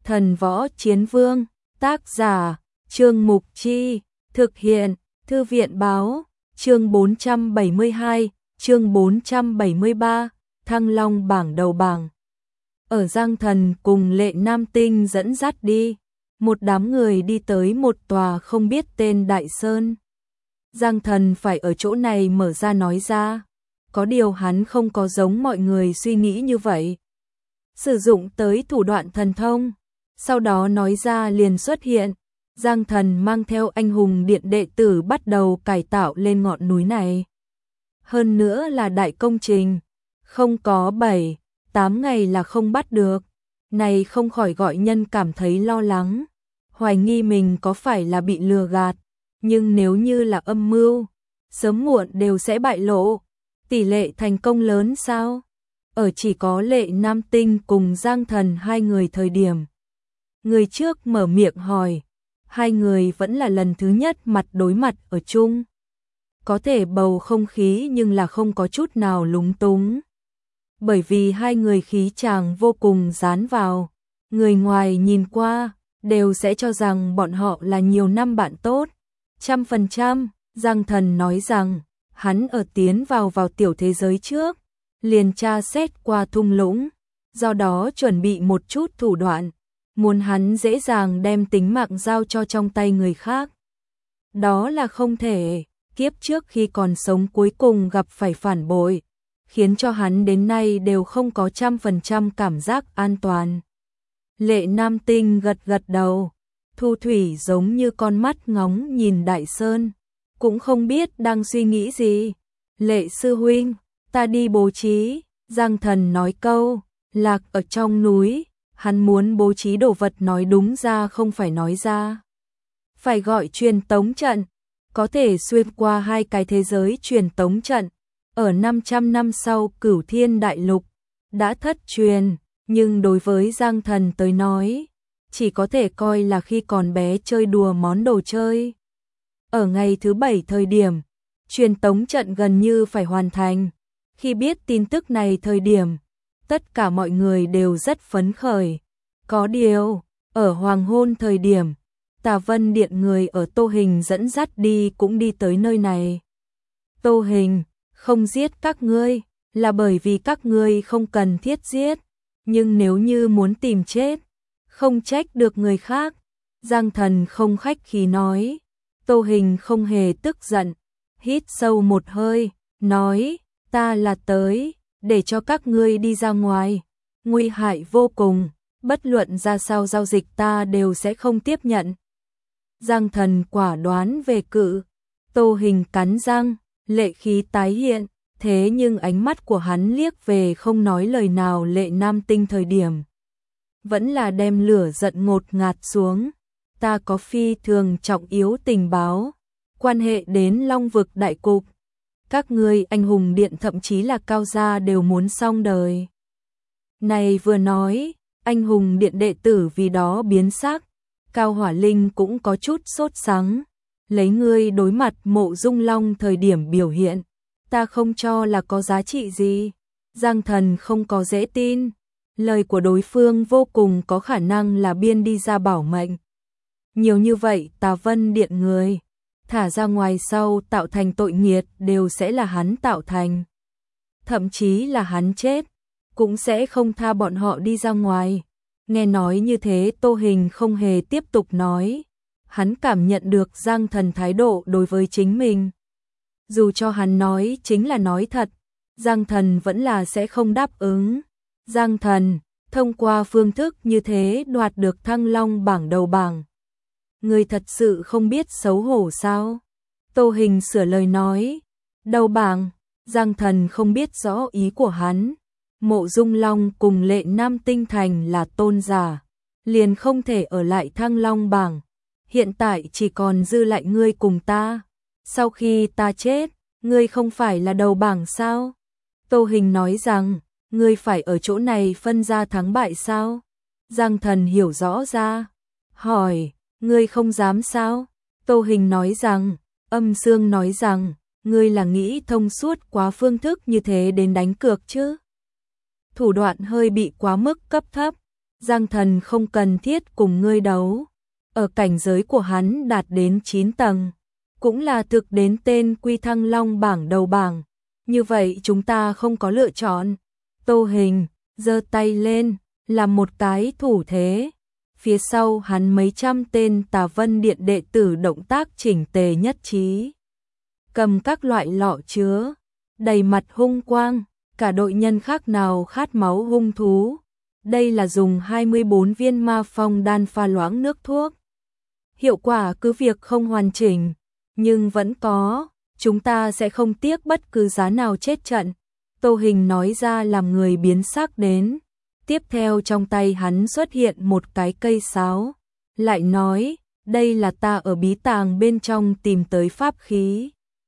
Thần võ chiến vương, tác giả, Trương Mục Chi, thực hiện, Thư viện báo, chương 472, chương 473, Thăng Long bảng đầu bảng. Ở Giang Thần cùng Lệ Nam Tinh dẫn dắt đi, một đám người đi tới một tòa không biết tên đại sơn. Giang Thần phải ở chỗ này mở ra nói ra, có điều hắn không có giống mọi người suy nghĩ như vậy. Sử dụng tới thủ đoạn thần thông, sau đó nói ra liền xuất hiện. Giang Thần mang theo anh hùng điện đệ tử bắt đầu cải tạo lên ngọn núi này. Hơn nữa là đại công trình, không có 7-8 ngày là không bắt được. Này không khỏi gọi nhân cảm thấy lo lắng, hoài nghi mình có phải là bị lừa gạt, nhưng nếu như là âm mưu, sớm muộn đều sẽ bại lộ. Tỷ lệ thành công lớn sao? Ở chỉ có Lệ Nam Tinh cùng Giang Thần hai người thời điểm. Người trước mở miệng hỏi, hai người vẫn là lần thứ nhất mặt đối mặt ở chung. Có thể bầu không khí nhưng là không có chút nào lúng túng. Bởi vì hai người khí chàng vô cùng dán vào, người ngoài nhìn qua đều sẽ cho rằng bọn họ là nhiều năm bạn tốt. 100%, Giang Thần nói rằng, hắn ở tiến vào tiểu thế giới trước, liền tra xét qua thung lũng, do đó chuẩn bị một chút thủ đoạn, muốn hắn dễ dàng đem tính mạng giao cho trong tay người khác. Đó là không thể, kiếp trước khi còn sống cuối cùng gặp phải phản bội, khiến cho hắn đến nay đều không có 100% cảm giác an toàn. Lệ Nam Tinh gật gật đầu, Thu Thủy giống như con mắt ngóng nhìn Đại Sơn, cũng không biết đang suy nghĩ gì. Lệ sư huynh, ta đi bố trí. Giang Thần nói câu, lạc ở trong núi, hắn muốn bố trí đồ vật nói đúng ra không phải nói ra. Phải gọi truyền tống trận, có thể xuyên qua hai cái thế giới truyền tống trận. Ở 500 năm sau Cửu Thiên Đại Lục, đã thất truyền, nhưng đối với Giang Thần tới nói, chỉ có thể coi là khi còn bé chơi đùa món đồ chơi. Ở ngày thứ 7 thời điểm, truyền tống trận gần như phải hoàn thành. Khi biết tin tức này thời điểm, tất cả mọi người đều rất phấn khởi. Có điều, ở hoàng hôn thời điểm, Tà Vân Điện người ở Tô Hình dẫn dắt đi cũng đi tới nơi này. Tô Hình, không giết các ngươi, là bởi vì các ngươi không cần thiết giết, nhưng nếu như muốn tìm chết, không trách được người khác. Giang Thần không khách khí nói. Tô Hình không hề tức giận, hít sâu một hơi, nói, ta là tới, để cho các ngươi đi ra ngoài, nguy hại vô cùng, bất luận ra sao giao dịch ta đều sẽ không tiếp nhận. Giang Thần quả đoán về cự, Tô Hình cắn răng, lệ khí tái hiện, thế nhưng ánh mắt của hắn liếc về không nói lời nào Lệ Nam Tinh thời điểm. Vẫn là đem lửa giận ngột ngạt xuống. Ta có phi thường trọng yếu tình báo, quan hệ đến Long vực đại cục. Các ngươi anh hùng điện thậm chí là Cao gia đều muốn xong đời. Này vừa nói, anh hùng điện đệ tử vì đó biến sắc, Cao Hỏa Linh cũng có chút sốt sắng. Lấy ngươi đối mặt Mộ Dung Long thời điểm biểu hiện, ta không cho là có giá trị gì. Giang Thần không có dễ tin, lời của đối phương vô cùng có khả năng là biên đi ra bảo mệnh. Nhiều như vậy Tà Vân Điện người, thả ra ngoài sau tạo thành tội nghiệt đều sẽ là hắn tạo thành. Thậm chí là hắn chết, cũng sẽ không tha bọn họ đi ra ngoài. Nghe nói như thế Tô Hình không hề tiếp tục nói. Hắn cảm nhận được Giang Thần thái độ đối với chính mình. Dù cho hắn nói chính là nói thật, Giang Thần vẫn là sẽ không đáp ứng. Giang Thần, thông qua phương thức như thế đoạt được Thăng Long bảng đầu bảng. Người thật sự không biết xấu hổ sao? Tô Hình sửa lời nói. Đầu bảng, Giang Thần không biết rõ ý của hắn. Mộ Dung Long cùng Lệ Nam Tinh thành là tôn giả, liền không thể ở lại Thăng Long bảng. Hiện tại chỉ còn dư lại ngươi cùng ta. Sau khi ta chết, ngươi không phải là đầu bảng sao? Tô Hình nói rằng, ngươi phải ở chỗ này phân ra thắng bại sao? Giang Thần hiểu rõ ra, hỏi, ngươi không dám sao? Tô Hình nói rằng, Âm Dương nói rằng, ngươi là nghĩ thông suốt quá phương thức như thế đến đánh cược chứ? Thủ đoạn hơi bị quá mức cấp thấp. Giang Thần không cần thiết cùng ngươi đấu. Ở cảnh giới của hắn đạt đến 9 tầng, cũng là thực đến tên Quy Thăng Long bảng đầu bảng. Như vậy chúng ta không có lựa chọn. Tô Hình giơ tay lên, làm một cái thủ thế. Phía sau hắn mấy trăm tên Tà Vân Điện đệ tử động tác chỉnh tề nhất trí. Cầm các loại lọ chứa, đầy mặt hung quang, cả đội nhân khác nào khát máu hung thú. Đây là dùng 24 viên ma phong đan pha loãng nước thuốc. Hiệu quả cứ việc không hoàn chỉnh, nhưng vẫn có, chúng ta sẽ không tiếc bất cứ giá nào chết trận. Tô Hình nói ra làm người biến sắc đến. Tiếp theo trong tay hắn xuất hiện một cái cây sáo, lại nói, đây là ta ở bí tàng bên trong tìm tới pháp khí.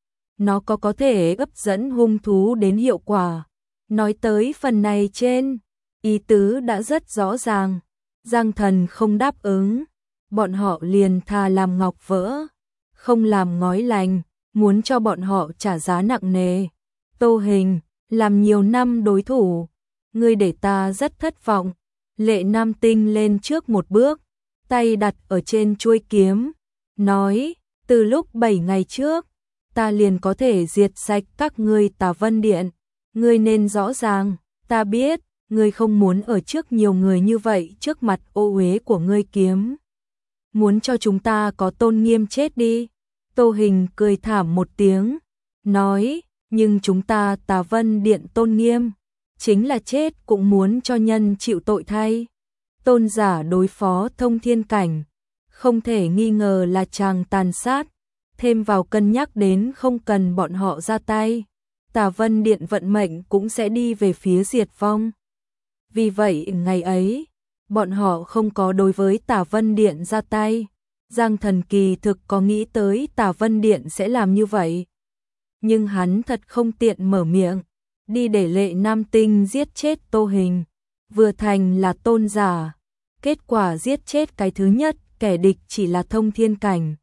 Nó có thể hấp dẫn hung thú đến hiệu quả. Nói tới phần này trên, ý tứ đã rất rõ ràng. Giang Thần không đáp ứng, bọn họ liền thà làm ngọc vỡ, không làm ngói lành, muốn cho bọn họ trả giá nặng nề. Tô Hình, làm nhiều năm đối thủ, ngươi để ta rất thất vọng. Lệ Nam Tinh lên trước một bước, tay đặt ở trên chuôi kiếm, nói, từ lúc 7 ngày trước, ta liền có thể diệt sạch các ngươi Tà Vân Điện. Ngươi nên rõ ràng, ta biết, ngươi không muốn ở trước nhiều người như vậy trước mặt ô uế của ngươi kiếm. Muốn cho chúng ta có tôn nghiêm chết đi. Tô Hình cười thảm một tiếng, nói, nhưng chúng ta Tà Vân Điện tôn nghiêm, chính là chết cũng muốn cho nhân chịu tội thay. Tôn giả đối phó thông thiên cảnh, không thể nghi ngờ là chàng tàn sát, thêm vào cân nhắc đến không cần bọn họ ra tay, Tà Vân Điện vận mệnh cũng sẽ đi về phía diệt vong. Vì vậy ngày ấy, bọn họ không có đối với Tà Vân Điện ra tay. Giang Thần kỳ thực có nghĩ tới Tà Vân Điện sẽ làm như vậy, nhưng hắn thật không tiện mở miệng, đi để Lệ Nam Tinh giết chết Tô Hình. Vừa thành là tôn giả, kết quả giết chết cái thứ nhất, kẻ địch chỉ là thông thiên cảnh.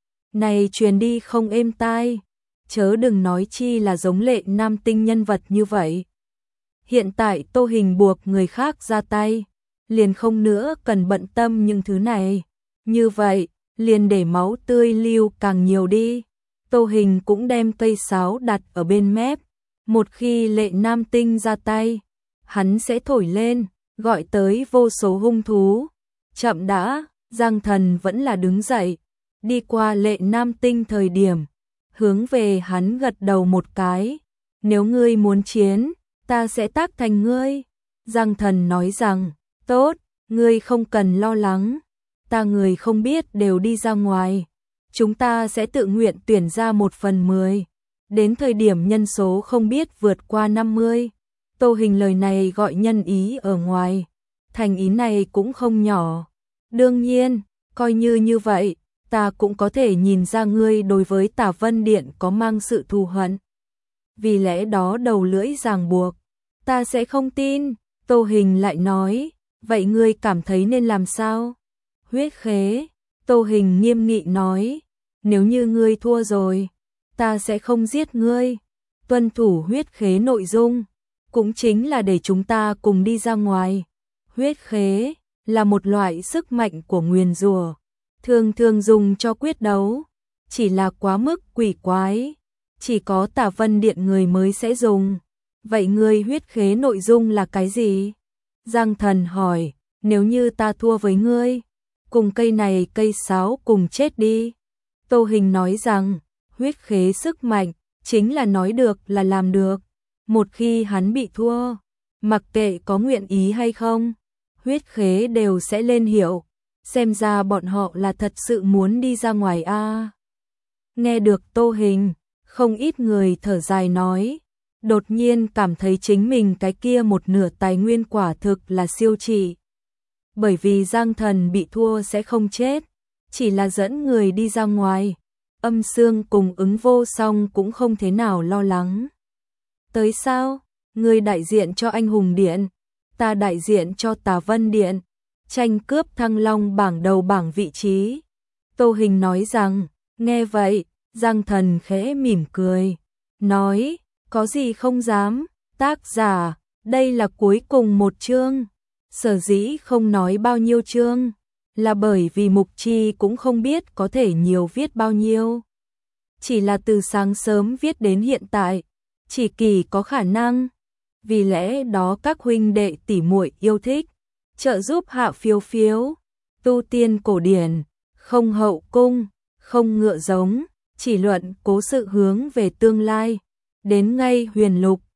Này truyền đi không êm tai, chớ đừng nói chi là giống Lệ Nam Tinh nhân vật như vậy. Hiện tại Tô Hình buộc người khác ra tay, liền không nữa cần bận tâm những thứ này. Như vậy, liền để máu tươi lưu càng nhiều đi. Tô Hình cũng đem cây sáo đặt ở bên mép. Một khi Lệ Nam Tinh ra tay, hắn sẽ thổi lên, gọi tới vô số hung thú. Chậm đã, Giang Thần vẫn là đứng dậy, đi qua Lệ Nam Tinh thời điểm, hướng về hắn gật đầu một cái. Nếu ngươi muốn chiến, ta sẽ tác thành ngươi. Giang Thần nói rằng, tốt, ngươi không cần lo lắng. Ta người không biết đều đi ra ngoài. Chúng ta sẽ tự nguyện tuyển ra 1/10. Đến thời điểm nhân số không biết vượt qua 50. Tô Hình lời này gọi nhân ý ở ngoài. Thành ý này cũng không nhỏ. Đương nhiên, coi như vậy, ta cũng có thể nhìn ra ngươi đối với Tà Vân Điện có mang sự thù hận. Vì lẽ đó đầu lưỡi ràng buộc, ta sẽ không tin. Tô Hình lại nói, vậy ngươi cảm thấy nên làm sao? Huyết khế, Tô Hình nghiêm nghị nói, nếu như ngươi thua rồi, ta sẽ không giết ngươi. Tuân thủ huyết khế nội dung, cũng chính là để chúng ta cùng đi ra ngoài. Huyết khế là một loại sức mạnh của nguyền rủa, thường dùng cho quyết đấu, chỉ là quá mức quỷ quái, chỉ có Tà Vân Điện người mới sẽ dùng. Vậy ngươi huyết khế nội dung là cái gì? Giang Thần hỏi, nếu như ta thua với ngươi, cùng cây này cây sáo cùng chết đi. Tô Hình nói rằng, huyết khế sức mạnh, chính là nói được là làm được. Một khi hắn bị thua, mặc kệ có nguyện ý hay không, huyết khế đều sẽ lên hiệu. Xem ra bọn họ là thật sự muốn đi ra ngoài a. Nghe được Tô Hình, không ít người thở dài nói, đột nhiên cảm thấy chính mình cái kia một nửa tài nguyên quả thực là siêu trị. Bởi vì Giang Thần bị thua sẽ không chết, chỉ là dẫn người đi ra ngoài. Âm Sương cùng Ứng Vô Song cũng không thế nào lo lắng. Tới sao? Người đại diện cho Anh Hùng Điện, ta đại diện cho Tà Vân Điện, tranh cướp Thăng Long bảng đầu bảng vị trí. Tô Hình nói rằng, nghe vậy, Giang Thần khẽ mỉm cười, nói, có gì không dám. Tác giả, đây là cuối cùng một chương. Sở dĩ không nói bao nhiêu chương, là bởi vì Mục Chi cũng không biết có thể nhiều viết bao nhiêu. Chỉ là từ sáng sớm viết đến hiện tại, chỉ kỳ có khả năng. Vì lẽ đó các huynh đệ tỷ muội yêu thích, trợ giúp Hạ Phiếu Phiếu, tu tiên cổ điển, không hậu cung, không ngựa giống, chỉ luận cố sự hướng về tương lai. Đến ngay Huyền Lục,